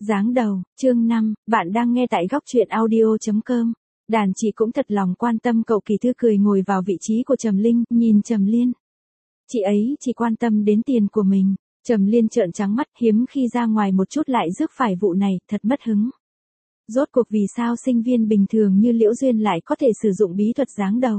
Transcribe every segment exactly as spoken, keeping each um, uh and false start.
Giáng đầu, chương năm, bạn đang nghe tại góc truyện audio chấm com. Đàn chị cũng thật lòng quan tâm cậu. Kỳ Thư cười ngồi vào vị trí của Trầm Linh, nhìn Trầm Liên. Chị ấy chỉ quan tâm đến tiền của mình. Trầm Liên trợn trắng mắt, hiếm khi ra ngoài một chút lại rước phải vụ này, thật mất hứng. Rốt cuộc vì sao sinh viên bình thường như Liễu Duyên lại có thể sử dụng bí thuật giáng đầu?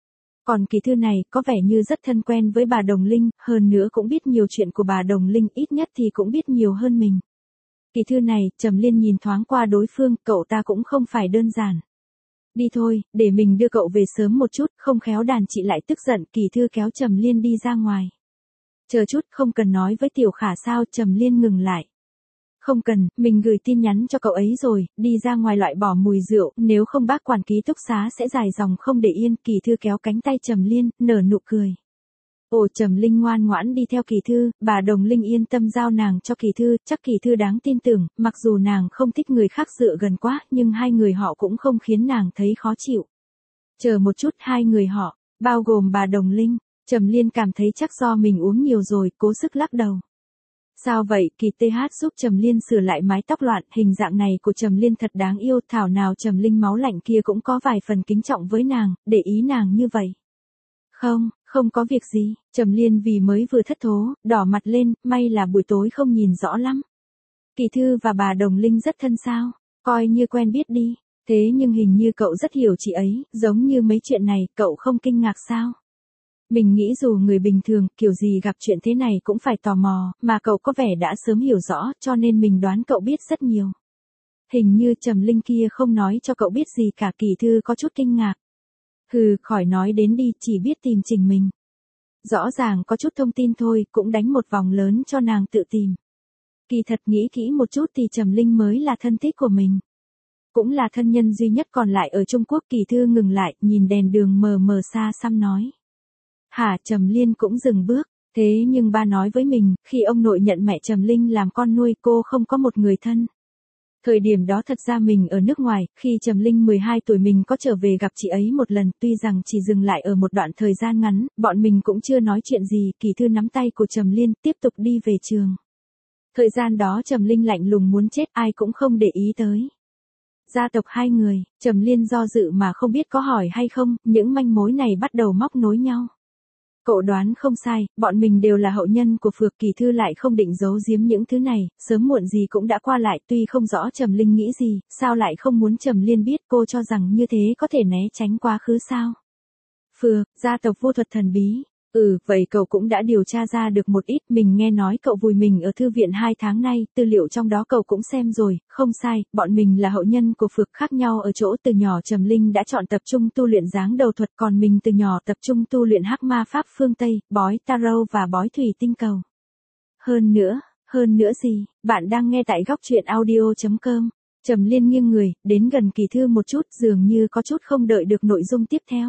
Còn Kỳ Thư này có vẻ như rất thân quen với bà Đồng Linh, hơn nữa cũng biết nhiều chuyện của bà Đồng Linh, ít nhất thì cũng biết nhiều hơn mình. Kỳ Thư này, Trầm Liên nhìn thoáng qua đối phương, cậu ta cũng không phải đơn giản. Đi thôi, để mình đưa cậu về sớm một chút, không khéo đàn chị lại tức giận. Kỳ Thư kéo Trầm Liên đi ra ngoài. Chờ chút, không cần nói với Tiểu Khả sao? Trầm Liên ngừng lại. Không cần, mình gửi tin nhắn cho cậu ấy rồi, đi ra ngoài loại bỏ mùi rượu, nếu không bác quản ký túc xá sẽ dài dòng không để yên. Kỳ Thư kéo cánh tay Trầm Liên, nở nụ cười. Ồ, Trầm Linh ngoan ngoãn đi theo Kỳ Thư, bà Đồng Linh yên tâm giao nàng cho Kỳ Thư, chắc Kỳ Thư đáng tin tưởng, mặc dù nàng không thích người khác dựa gần quá, nhưng hai người họ cũng không khiến nàng thấy khó chịu. Chờ một chút, hai người họ, bao gồm bà Đồng Linh. Trầm Liên cảm thấy chắc do mình uống nhiều rồi, cố sức lắc đầu. Sao vậy? Kỳ tê hát giúp Trầm Liên sửa lại mái tóc loạn, hình dạng này của Trầm Liên thật đáng yêu, thảo nào Trầm Linh máu lạnh kia cũng có vài phần kính trọng với nàng, để ý nàng như vậy. Không, không có việc gì. Trầm Liên vì mới vừa thất thố, đỏ mặt lên, may là buổi tối không nhìn rõ lắm. Kỳ Thư và bà Đồng Linh rất thân sao? Coi như quen biết đi. Thế nhưng hình như cậu rất hiểu chị ấy, giống như mấy chuyện này, cậu không kinh ngạc sao? Mình nghĩ dù người bình thường, kiểu gì gặp chuyện thế này cũng phải tò mò, mà cậu có vẻ đã sớm hiểu rõ, cho nên mình đoán cậu biết rất nhiều. Hình như Trầm Linh kia không nói cho cậu biết gì cả. Kỳ Thư có chút kinh ngạc. Hừ, khỏi nói đến đi, chỉ biết tìm Trình mình. Rõ ràng có chút thông tin thôi, cũng đánh một vòng lớn cho nàng tự tìm. Kỳ thật nghĩ kỹ một chút thì Trầm Linh mới là thân thích của mình. Cũng là thân nhân duy nhất còn lại ở Trung Quốc. Kỳ Thư ngừng lại, nhìn đèn đường mờ mờ xa xăm nói. Hả? Trầm Liên cũng dừng bước. Thế nhưng ba nói với mình, khi ông nội nhận mẹ Trầm Linh làm con nuôi, cô không có một người thân. Thời điểm đó thật ra mình ở nước ngoài, khi Trầm Linh mười hai tuổi mình có trở về gặp chị ấy một lần, tuy rằng chỉ dừng lại ở một đoạn thời gian ngắn, bọn mình cũng chưa nói chuyện gì. Kỳ Thư nắm tay của Trầm Liên, tiếp tục đi về trường. Thời gian đó Trầm Linh lạnh lùng muốn chết, ai cũng không để ý tới. Gia tộc hai người, Trầm Liên do dự mà không biết có hỏi hay không, những manh mối này bắt đầu móc nối nhau. Cậu đoán không sai, bọn mình đều là hậu nhân của Phược. Kỳ Thư lại không định giấu giếm những thứ này, sớm muộn gì cũng đã qua lại, tuy không rõ Trầm Linh nghĩ gì, sao lại không muốn Trầm Liên biết, cô cho rằng như thế có thể né tránh quá khứ sao? Phược, gia tộc vô thuật thần bí. Ừ, vậy cậu cũng đã điều tra ra được một ít. Mình nghe nói cậu vùi mình ở thư viện hai tháng nay, tư liệu trong đó cậu cũng xem rồi. Không sai, bọn mình là hậu nhân của Phược, khác nhau ở chỗ từ nhỏ Trầm Linh đã chọn tập trung tu luyện giáng đầu thuật, còn mình từ nhỏ tập trung tu luyện hắc ma pháp phương Tây, bói tarot và bói thủy tinh cầu. Hơn nữa, hơn nữa gì? Bạn đang nghe tại góc truyện audio chấm com. Trầm Liên nghiêng người, đến gần Kỳ Thư một chút, dường như có chút không đợi được nội dung tiếp theo.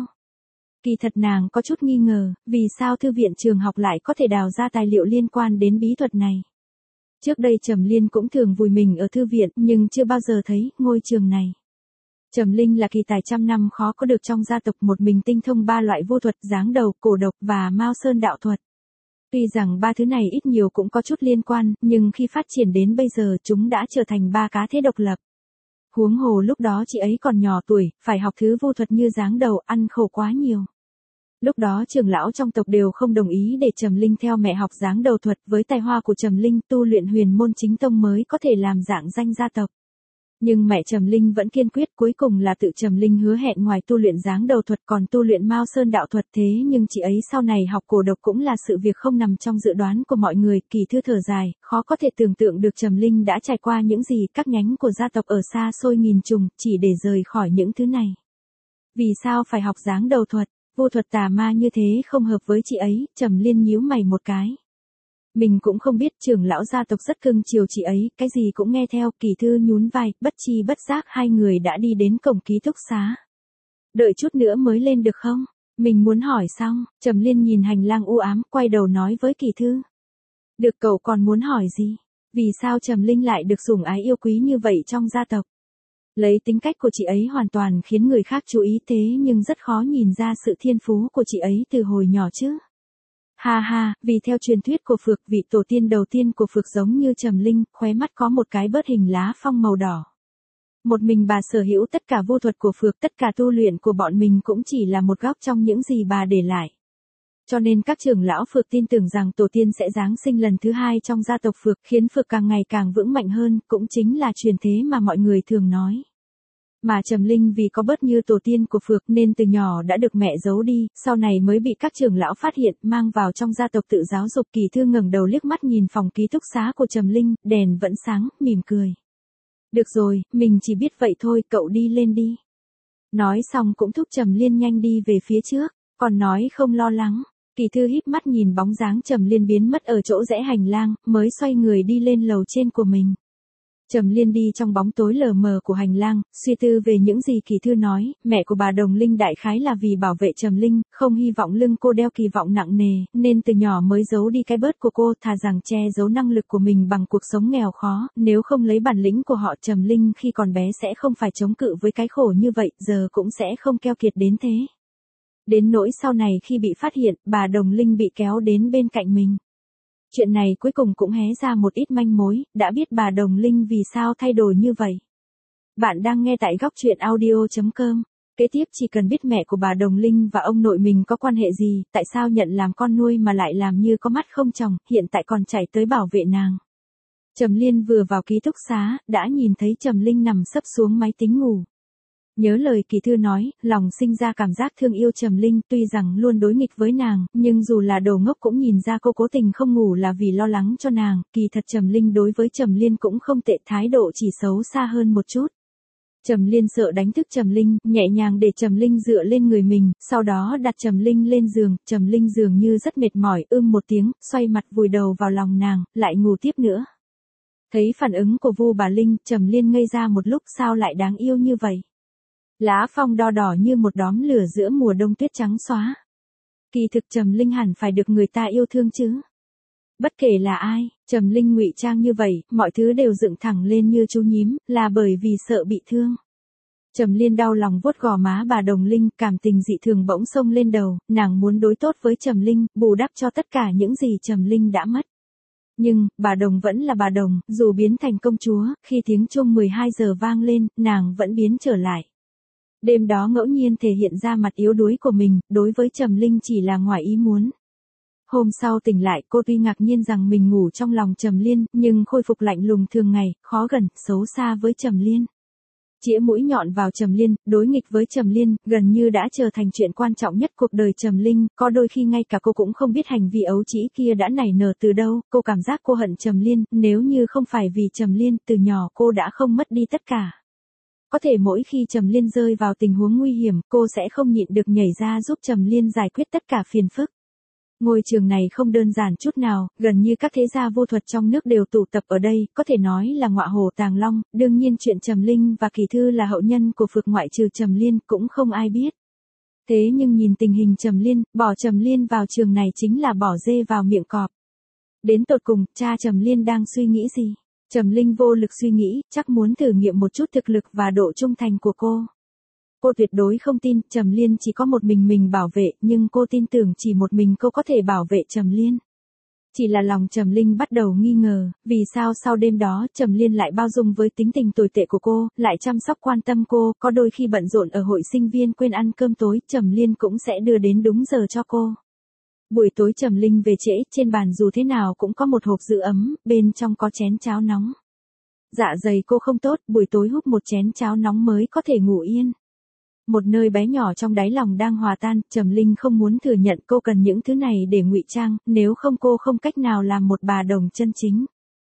Kỳ thật nàng có chút nghi ngờ, vì sao thư viện trường học lại có thể đào ra tài liệu liên quan đến bí thuật này. Trước đây Trầm Liên cũng thường vùi mình ở thư viện, nhưng chưa bao giờ thấy ngôi trường này. Trầm Linh là kỳ tài trăm năm khó có được trong gia tộc, một mình tinh thông ba loại vô thuật, giáng đầu, cổ độc và Mao Sơn đạo thuật. Tuy rằng ba thứ này ít nhiều cũng có chút liên quan, nhưng khi phát triển đến bây giờ chúng đã trở thành ba cá thế độc lập. Huống hồ lúc đó chị ấy còn nhỏ tuổi, phải học thứ vô thuật như giáng đầu, ăn khổ quá nhiều. Lúc đó trưởng lão trong tộc đều không đồng ý để Trầm Linh theo mẹ học giáng đầu thuật, với tài hoa của Trầm Linh tu luyện huyền môn chính tông mới có thể làm dạng danh gia tộc. Nhưng mẹ Trầm Linh vẫn kiên quyết, cuối cùng là tự Trầm Linh hứa hẹn ngoài tu luyện giáng đầu thuật còn tu luyện Mao Sơn đạo thuật. Thế nhưng chị ấy sau này học cổ độc cũng là sự việc không nằm trong dự đoán của mọi người. Kỳ Thư thở dài, khó có thể tưởng tượng được Trầm Linh đã trải qua những gì, các nhánh của gia tộc ở xa xôi nghìn trùng, chỉ để rời khỏi những thứ này. Vì sao phải học giáng đầu thuật? Vô thuật tà ma như thế không hợp với chị ấy. Trầm Liên nhíu mày một cái. Mình cũng không biết, trưởng lão gia tộc rất cưng chiều chị ấy, cái gì cũng nghe theo. Kỳ Thư nhún vai, bất chi bất giác hai người đã đi đến cổng ký túc xá. Đợi chút nữa mới lên được không? Mình muốn hỏi xong. Trầm Liên nhìn hành lang u ám, quay đầu nói với Kỳ Thư. Được, cậu còn muốn hỏi gì? Vì sao Trầm Linh lại được sủng ái yêu quý như vậy trong gia tộc? Lấy tính cách của chị ấy hoàn toàn khiến người khác chú ý, thế nhưng rất khó nhìn ra sự thiên phú của chị ấy từ hồi nhỏ chứ. Ha ha, vì theo truyền thuyết của Phược, vị tổ tiên đầu tiên của Phược giống như Trầm Linh, khóe mắt có một cái bớt hình lá phong màu đỏ. Một mình bà sở hữu tất cả vô thuật của Phược, tất cả tu luyện của bọn mình cũng chỉ là một góc trong những gì bà để lại. Cho nên các trưởng lão Phược tin tưởng rằng tổ tiên sẽ giáng sinh lần thứ hai trong gia tộc Phược, khiến Phược càng ngày càng vững mạnh hơn, cũng chính là truyền thế mà mọi người thường nói. Mà Trầm Linh vì có bớt như tổ tiên của Phược nên từ nhỏ đã được mẹ giấu đi, sau này mới bị các trưởng lão phát hiện, mang vào trong gia tộc tự giáo dục. Kỳ Thư ngẩng đầu liếc mắt nhìn phòng ký túc xá của Trầm Linh, đèn vẫn sáng, mỉm cười. Được rồi, mình chỉ biết vậy thôi, cậu đi lên đi. Nói xong cũng thúc Trầm Liên nhanh đi về phía trước, còn nói không lo lắng. Kỳ Thư híp mắt nhìn bóng dáng Trầm Liên biến mất ở chỗ rẽ hành lang, mới xoay người đi lên lầu trên của mình. Trầm Liên đi trong bóng tối lờ mờ của hành lang, suy tư về những gì Kỳ Thư nói. Mẹ của bà Đồng Linh đại khái là vì bảo vệ Trầm Linh, không hy vọng lưng cô đeo kỳ vọng nặng nề, nên từ nhỏ mới giấu đi cái bớt của cô, thà rằng che giấu năng lực của mình bằng cuộc sống nghèo khó. Nếu không lấy bản lĩnh của họ, Trầm Linh khi còn bé sẽ không phải chống cự với cái khổ như vậy, giờ cũng sẽ không keo kiệt đến thế. Đến nỗi sau này khi bị phát hiện, bà Đồng Linh bị kéo đến bên cạnh mình. Chuyện này cuối cùng cũng hé ra một ít manh mối, đã biết bà Đồng Linh vì sao thay đổi như vậy. Bạn đang nghe tại góc truyện audio chấm com. Kế tiếp chỉ cần biết mẹ của bà Đồng Linh và ông nội mình có quan hệ gì, tại sao nhận làm con nuôi mà lại làm như có mắt không tròng, hiện tại còn chạy tới bảo vệ nàng. Trầm Liên vừa vào ký túc xá, đã nhìn thấy Trầm Linh nằm sấp xuống máy tính ngủ. Nhớ lời Kỳ Thư nói, lòng sinh ra cảm giác thương yêu Trầm Linh, tuy rằng luôn đối nghịch với nàng, nhưng dù là đồ ngốc cũng nhìn ra cô cố tình không ngủ là vì lo lắng cho nàng. Kỳ thật Trầm Linh đối với Trầm Liên cũng không tệ, thái độ chỉ xấu xa hơn một chút. Trầm Liên sợ đánh thức Trầm Linh, nhẹ nhàng để Trầm Linh dựa lên người mình, sau đó đặt Trầm Linh lên giường. Trầm Linh dường như rất mệt mỏi, ưm một tiếng, xoay mặt vùi đầu vào lòng nàng, lại ngủ tiếp nữa. Thấy phản ứng của Vu Bà Linh, Trầm Liên ngây ra một lúc, sao lại đáng yêu như vậy. Lá phong đo đỏ như một đóm lửa giữa mùa đông tuyết trắng xóa. Kỳ thực Trầm Linh hẳn phải được người ta yêu thương chứ. Bất kể là ai, Trầm Linh ngụy trang như vậy, mọi thứ đều dựng thẳng lên như chú nhím, là bởi vì sợ bị thương. Trầm Liên đau lòng vuốt gò má bà Đồng Linh, cảm tình dị thường bỗng xông lên đầu, nàng muốn đối tốt với Trầm Linh, bù đắp cho tất cả những gì Trầm Linh đã mất. Nhưng, bà Đồng vẫn là bà Đồng, dù biến thành công chúa, khi tiếng chuông mười hai giờ vang lên, nàng vẫn biến trở lại. Đêm đó ngẫu nhiên thể hiện ra mặt yếu đuối của mình, đối với Trầm Linh chỉ là ngoài ý muốn. Hôm sau tỉnh lại, cô tuy ngạc nhiên rằng mình ngủ trong lòng Trầm Liên, nhưng khôi phục lạnh lùng thường ngày, khó gần, xấu xa với Trầm Liên. Chĩa mũi nhọn vào Trầm Liên, đối nghịch với Trầm Liên, gần như đã trở thành chuyện quan trọng nhất cuộc đời Trầm Linh, có đôi khi ngay cả cô cũng không biết hành vi ấu trĩ kia đã nảy nở từ đâu, cô cảm giác cô hận Trầm Liên, nếu như không phải vì Trầm Liên, từ nhỏ cô đã không mất đi tất cả. Có thể mỗi khi Trầm Liên rơi vào tình huống nguy hiểm, cô sẽ không nhịn được nhảy ra giúp Trầm Liên giải quyết tất cả phiền phức. Ngôi trường này không đơn giản chút nào, gần như các thế gia vô thuật trong nước đều tụ tập ở đây, có thể nói là ngọa hổ tàng long. Đương nhiên chuyện Trầm Linh và Kỳ Thư là hậu nhân của Phược ngoại trừ Trầm Liên cũng không ai biết. Thế nhưng nhìn tình hình Trầm Liên, bỏ Trầm Liên vào trường này chính là bỏ dê vào miệng cọp. Đến tột cùng, cha Trầm Liên đang suy nghĩ gì? Trầm Linh vô lực suy nghĩ, chắc muốn thử nghiệm một chút thực lực và độ trung thành của cô. Cô tuyệt đối không tin Trầm Liên chỉ có một mình mình bảo vệ, nhưng cô tin tưởng chỉ một mình cô có thể bảo vệ Trầm Liên. Chỉ là lòng Trầm Linh bắt đầu nghi ngờ, vì sao sau đêm đó Trầm Liên lại bao dung với tính tình tồi tệ của cô, lại chăm sóc quan tâm cô, có đôi khi bận rộn ở hội sinh viên quên ăn cơm tối, Trầm Liên cũng sẽ đưa đến đúng giờ cho cô. Buổi tối Trầm Linh về trễ, trên bàn dù thế nào cũng có một hộp giữ ấm, bên trong có chén cháo nóng. Dạ dày cô không tốt, buổi tối húp một chén cháo nóng mới có thể ngủ yên. Một nơi bé nhỏ trong đáy lòng đang hòa tan, Trầm Linh không muốn thừa nhận cô cần những thứ này để ngụy trang, nếu không cô không cách nào làm một bà Đồng chân chính.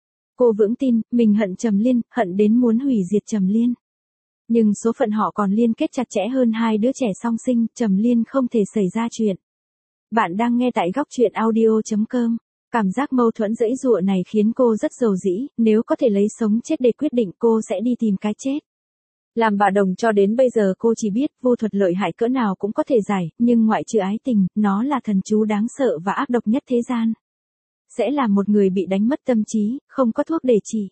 Cô vững tin, mình hận Trầm Liên, hận đến muốn hủy diệt Trầm Liên. Nhưng số phận họ còn liên kết chặt chẽ hơn hai đứa trẻ song sinh, Trầm Liên không thể xảy ra chuyện. Bạn đang nghe tại góc truyện audio chấm com. Cảm giác mâu thuẫn dẫy dụa này khiến cô rất dầu dĩ, nếu có thể lấy sống chết để quyết định cô sẽ đi tìm cái chết. Làm bà Đồng cho đến bây giờ cô chỉ biết vô thuật lợi hại cỡ nào cũng có thể giải, nhưng ngoại trừ ái tình, nó là thần chú đáng sợ và ác độc nhất thế gian. Sẽ là một người bị đánh mất tâm trí, không có thuốc để trị.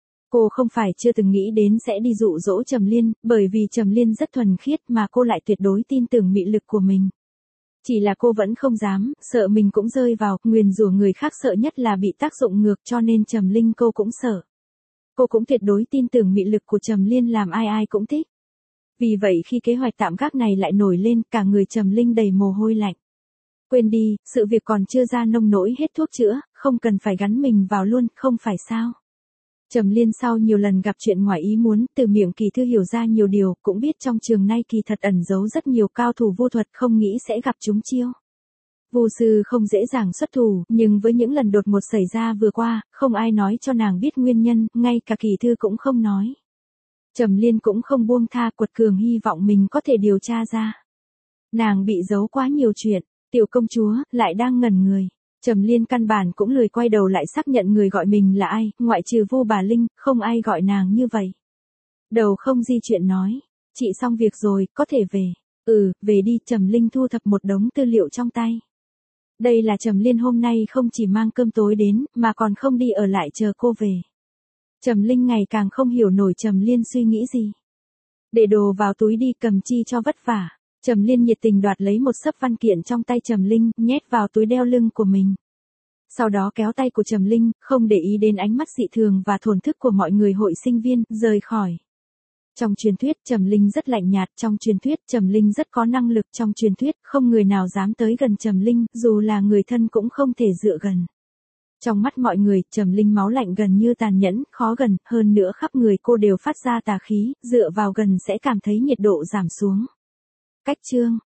Cô không phải chưa từng nghĩ đến sẽ đi dụ dỗ Trầm Liên, bởi vì Trầm Liên rất thuần khiết mà cô lại tuyệt đối tin tưởng mị lực của mình. Chỉ là cô vẫn không dám, sợ mình cũng rơi vào, nguyền rủa người khác sợ nhất là bị tác dụng ngược cho nên Trầm Linh cô cũng sợ. Cô cũng tuyệt đối tin tưởng mị lực của Trầm Liên làm ai ai cũng thích. Vì vậy khi kế hoạch tạm gác này lại nổi lên, cả người Trầm Linh đầy mồ hôi lạnh. Quên đi, sự việc còn chưa ra nông nỗi hết thuốc chữa, không cần phải gắn mình vào luôn, không phải sao. Trầm Liên sau nhiều lần gặp chuyện ngoài ý muốn, từ miệng Kỳ Thư hiểu ra nhiều điều, cũng biết trong trường nay kỳ thật ẩn giấu rất nhiều cao thủ vô thuật, không nghĩ sẽ gặp chúng chiêu. Vô sư không dễ dàng xuất thủ, nhưng với những lần đột ngột xảy ra vừa qua, không ai nói cho nàng biết nguyên nhân, ngay cả Kỳ Thư cũng không nói. Trầm Liên cũng không buông tha, quật cường hy vọng mình có thể điều tra ra. Nàng bị giấu quá nhiều chuyện, tiểu công chúa lại đang ngẩn người. Trầm Liên căn bản cũng lười quay đầu lại xác nhận người gọi mình là ai, ngoại trừ Vô Bà Linh, không ai gọi nàng như vậy. Đầu không di chuyện nói, chị xong việc rồi, có thể về. Ừ, về đi. Trầm Linh thu thập một đống tư liệu trong tay. Đây là Trầm Liên hôm nay không chỉ mang cơm tối đến, mà còn không đi ở lại chờ cô về. Trầm Linh ngày càng không hiểu nổi Trầm Liên suy nghĩ gì. Để đồ vào túi đi, cầm chi cho vất vả. Trầm Liên nhiệt tình đoạt lấy một xấp văn kiện trong tay Trầm Linh, nhét vào túi đeo lưng của mình. Sau đó kéo tay của Trầm Linh, không để ý đến ánh mắt dị thường và thổn thức của mọi người hội sinh viên, rời khỏi. Trong truyền thuyết Trầm Linh rất lạnh nhạt, trong truyền thuyết Trầm Linh rất có năng lực, trong truyền thuyết không người nào dám tới gần Trầm Linh, dù là người thân cũng không thể dựa gần. Trong mắt mọi người, Trầm Linh máu lạnh gần như tàn nhẫn, khó gần, hơn nữa khắp người cô đều phát ra tà khí, dựa vào gần sẽ cảm thấy nhiệt độ giảm xuống. Cách chương